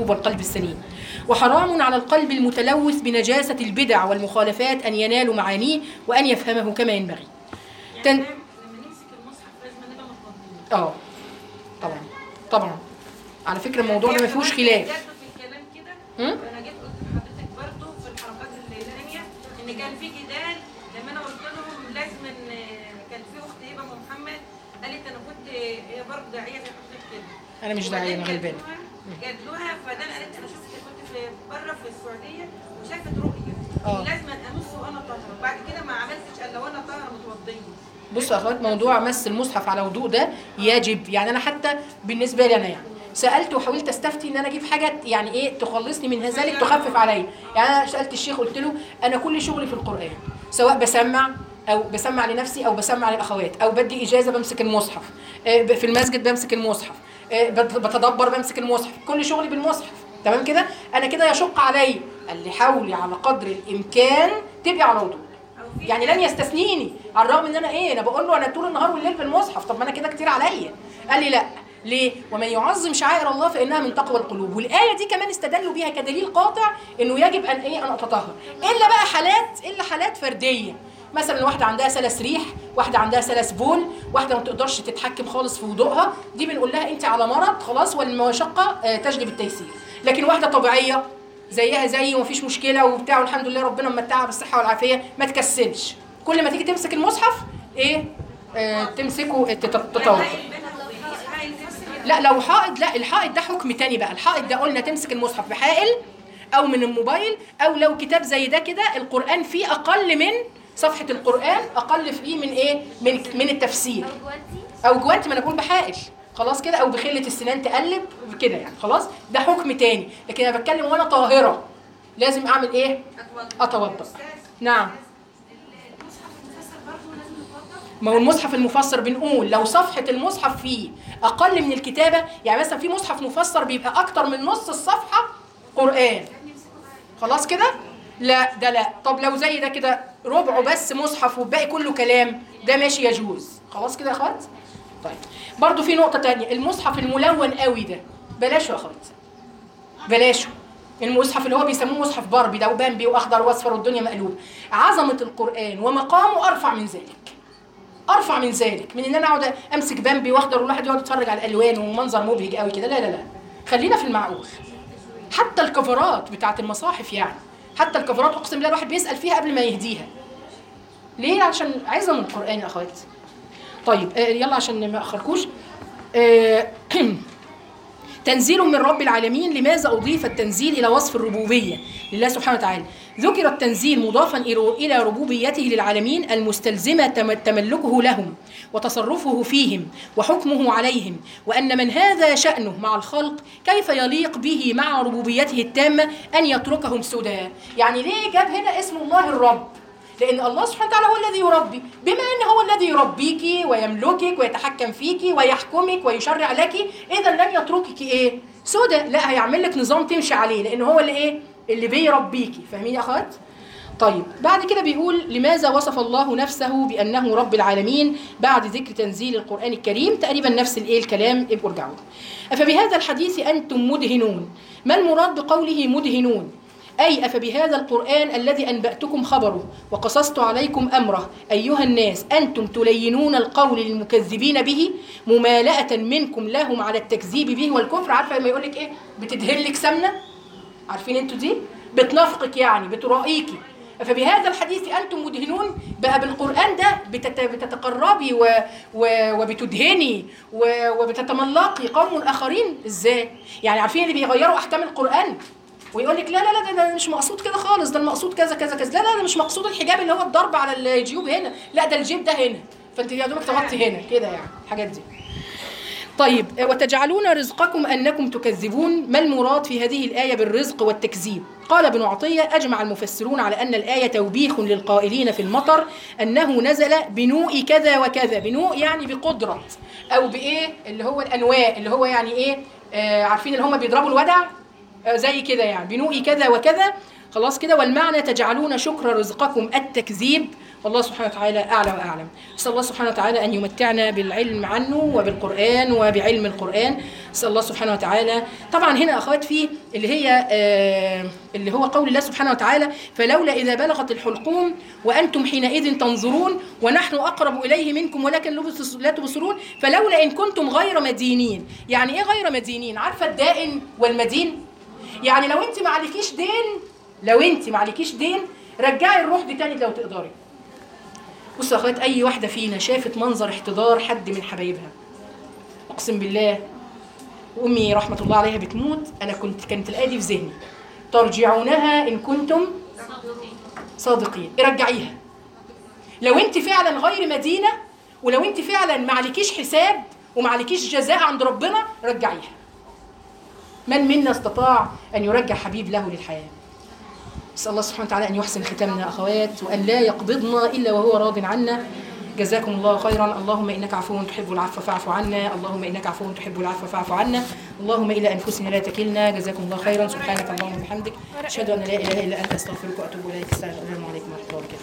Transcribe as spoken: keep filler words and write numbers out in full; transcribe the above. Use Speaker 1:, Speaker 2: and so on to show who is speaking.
Speaker 1: القلوب والقلب السليم. وحرام على القلب المتلوث بنجاسة البدع والمخالفات أن ينال معانيه وأن يفهمه كما ينبغي.
Speaker 2: تن... يعني لما نمسك المصحف لازم نبقى متوضئين.
Speaker 1: اه طبعا طبعا على فكرة الموضوع ده ما فيهوش خلاف.
Speaker 2: في الكلام كده انا جيت قلت لحضرتك برضه في الحلقات الليلانيه ان كان في جدال لما انا قلت لهم لازم ان كان في اخت هبه ام محمد قالت انا كنت هي برضه داعيه زي حضرتك كده.
Speaker 1: انا مش داعيه انا غلبانه.
Speaker 2: جادلوها فده قالت انا شفت كنت في بره في السعوديه وشافت رؤيه
Speaker 1: اه
Speaker 2: لازم امس وانا طاهره وبعد كده ما عملتش الا وانا طاهره متوضيه.
Speaker 1: بصوا يا اخوات موضوع مس المصحف على وضوء ده يجب، يعني انا حتى بالنسبه لي انا يعني سالت وحاولت استفتي ان انا اجيب حاجه يعني ايه تخلصني من ذلك تخفف عليا. يعني انا سالت الشيخ قلت له انا كل شغلي في القران سواء بسمع او بسمع لنفسي او بسمع للاخوات او بدي اجازه بمسك المصحف في المسجد بمسك المصحف بتدبر بمسك المصحف كل شغلي بالمصحف تمام كده. انا كده يشق علي قال لي حاولي على قدر الامكان تبقي على وضوء يعني لن يستثنيني على الرغم ان انا ايه انا بقول له انا طول النهار والليل بالمصحف طب ما انا كده كتير عليا. قال لي لا ليه ومن يعظم شعائر الله فانها من تقوى القلوب. والايه دي كمان استدلوا بيها كدليل قاطع انه يجب ان ايه ان اتطهر الا بقى حالات الا حالات فرديه مثلا واحده عندها سلس ريح واحده عندها سلس بول واحده ما تقدرش تتحكم خالص في وضوءها دي بنقول لها انت على مرض خلاص والمشقه تجلب التيسير. لكن واحده طبيعيه زيها زي ومفيش مشكله وبتاع والحمد لله ربنا ممتعها بالصحه والعافيه ما تكسلش كل ما تيجي تمسك المصحف ايه آه تمسكه تتوضا. لا لو حائض لا الحائط ده حكم تاني بقى. الحائط ده قلنا تمسك المصحف بحائل او من الموبايل او لو كتاب زي ده كده القران فيه اقل من صفحه القران اقل فيه من ايه من من التفسير او جوانتي ما انا بقول بحائل خلاص كده او بخله السنان تقلب كده يعني خلاص ده حكم تاني. لكن انا بتكلم وانا طاهره لازم اعمل ايه اتوضا. نعم ما هو المصحف المفسر بنقول لو صفحه المصحف فيه اقل من الكتابه يعني مثلا في مصحف مفسر بيبقى اكتر من نص الصفحه قران خلاص كده لا ده لا. طب لو زي ده كده ربعه بس مصحف والباقي كله كلام ده ماشي يجوز خلاص كده يا اخوات. طيب برضو في نقطة تانية المصحف الملون قوي ده بلاشه يا اخوات بلاشه. المصحف اللي هو بيسموه مصحف باربي ده وبامبي واخضر واصفر والدنيا مقلوب. عظمة القرآن ومقامه ارفع من ذلك ارفع من ذلك من ان انا اقعد امسك بامبي واخضر والواحد يقعد يتفرج على الالوان ومنظر مبهج قوي كده لا لا لا خلينا في المعقول. حتى الكفرات بتاعت المصاحف يعني حتى الكفرات اقسم بالله الواحد بيسأل فيها قبل ما يهديها ليه عشان عظم القرآن يا اخوات. طيب يلا عشان ما اخركوش تنزيل من رب العالمين. لماذا اضيف التنزيل الى وصف الربوبيه لله سبحانه وتعالى؟ ذكر التنزيل مضافا الى ربوبيته للعالمين المستلزمه تملكه لهم وتصرفه فيهم وحكمه عليهم وان من هذا شانه مع الخلق كيف يليق به مع ربوبيته التامه ان يتركهم سدى. يعني ليه جاب هنا اسم الله الرب؟ لأن الله سبحانه وتعالى هو الذي يربي بما أنه هو الذي يربيك ويملكك ويتحكم فيك ويحكمك ويشرع لك إذا لن يتركك إيه؟ سودة لا هيعمل لك نظام تمشي عليه لأنه هو اللي إيه؟ اللي بيربيكي. فاهمين يا أخوات؟ طيب بعد كده بيقول لماذا وصف الله نفسه بأنه رب العالمين بعد ذكر تنزيل القرآن الكريم تقريبا نفس الإيه الكلام ابقوا ارجعوا. أفبهذا الحديث أنتم مدهنون. ما المراد بقوله مدهنون؟ أي أفبهذا القرآن الذي أنبأتكم خبره وقصصت عليكم أمره أيها الناس أنتم تلينون القول للمكذبين به ممالأة منكم لهم على التكذيب به والكفر. عارفة لما يقولك إيه بتدهلك سمنة عارفين أنتوا دي بتنافقك يعني بترائيكي. فبهذا الحديث أنتم مدهنون بقى بالقرآن ده بتتقربي و... و... وبتدهني و... وبتتملقي قوم آخرين. إزاي يعني عارفين اللي بيغيروا أحكام القرآن ويقول لك لا لا لا ده مش مقصود كده خالص ده المقصود كذا كذا كذا لا لا ده مش مقصود الحجاب اللي هو الضرب على الجيوب هنا لا ده الجيب ده هنا فانت يا دوبك تغطي هنا كده يعني الحاجات دي. طيب وتجعلون رزقكم انكم تكذبون. ما المراد في هذه الايه بالرزق والتكذيب؟ قال ابن عطيه اجمع المفسرون على ان الايه توبيخ للقائلين في المطر انه نزل بنوء كذا وكذا. بنوء يعني بقدره او بايه اللي هو الانواء اللي هو يعني ايه آه عارفين اللي هم بيضربوا الودع زي كده يعني بنوء كذا وكذا خلاص كده. والمعنى تجعلون شكر رزقكم التكذيب والله سبحانه وتعالى أعلى وأعلم. نسأل الله سبحانه وتعالى أن يمتعنا بالعلم عنه وبالقرآن وبعلم القرآن. نسأل الله سبحانه وتعالى. طبعا هنا أخوات فيه اللي هي آه اللي هو قول الله سبحانه وتعالى فلولا إذا بلغت الحلقوم وأنتم حينئذ تنظرون ونحن أقرب إليه منكم ولكن لا تبصرون فلولا إن كنتم غير مدينين. يعني إيه غير مدينين؟ عارفة الدائن والمدين؟ يعني لو أنت ما عليكيش دين لو أنت ما عليكيش دين رجعي الروح دي تاني لو تقدري. بصوا يا اخوات، اي واحده فينا شافت منظر احتضار حد من حبايبها، اقسم بالله وامي رحمه الله عليها بتموت انا كنت كانت الايه دي في ذهني، ترجعونها ان كنتم صادقين. ارجعيها لو انت فعلا غير مدينه، ولو انت فعلا ما عليكيش حساب وما عليكيش جزاء عند ربنا رجعيها. من منا استطاع ان يرجع حبيب له للحياه؟ نسأل الله سبحانه وتعالى أن يحسن ختامنا أخوات، وأن لا يقبضنا إلا وهو راض عنا. جزاكم الله خيرا. اللهم إنك عفو تحب العفو فاعف عنا. اللهم إنك عفو تحب العفو فاعف عنا. اللهم إلى أنفسنا لا تكلنا. جزاكم الله خيرا. سبحانك اللهم وبحمدك أشهد أن لا إله إلا أنت أستغفرك وأتوب إليك. السلام عليكم ورحمة الله وبركاته.